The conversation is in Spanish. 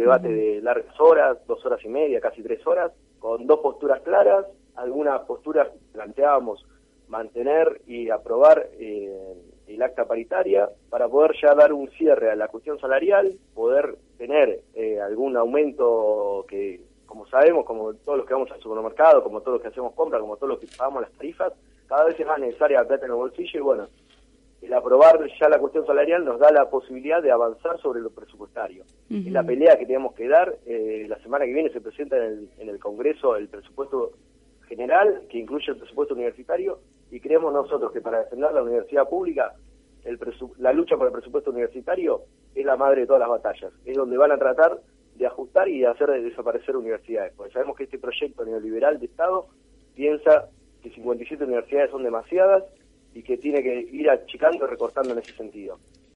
debate de largas horas, 2 horas y media, casi 3 horas, con dos posturas claras. Algunas posturas planteábamos mantener y aprobar el acta paritaria para poder ya dar un cierre a la cuestión salarial, poder tener algún aumento que, como sabemos, como todos los que vamos al supermercado, como todos los que hacemos compras, como todos los que pagamos las tarifas, cada vez es más necesaria la plata en el bolsillo y bueno, el aprobar ya la cuestión salarial nos da la posibilidad de avanzar sobre lo presupuestario. Es la pelea que tenemos que dar. La semana que viene se presenta en el Congreso el presupuesto general, que incluye el presupuesto universitario, y creemos nosotros que para defender la universidad pública, la lucha por el presupuesto universitario es la madre de todas las batallas. Es donde van a tratar de ajustar y de hacer desaparecer universidades, porque sabemos que este proyecto neoliberal de Estado piensa que 57 universidades son demasiadas y que tiene que ir achicando y recortando en ese sentido.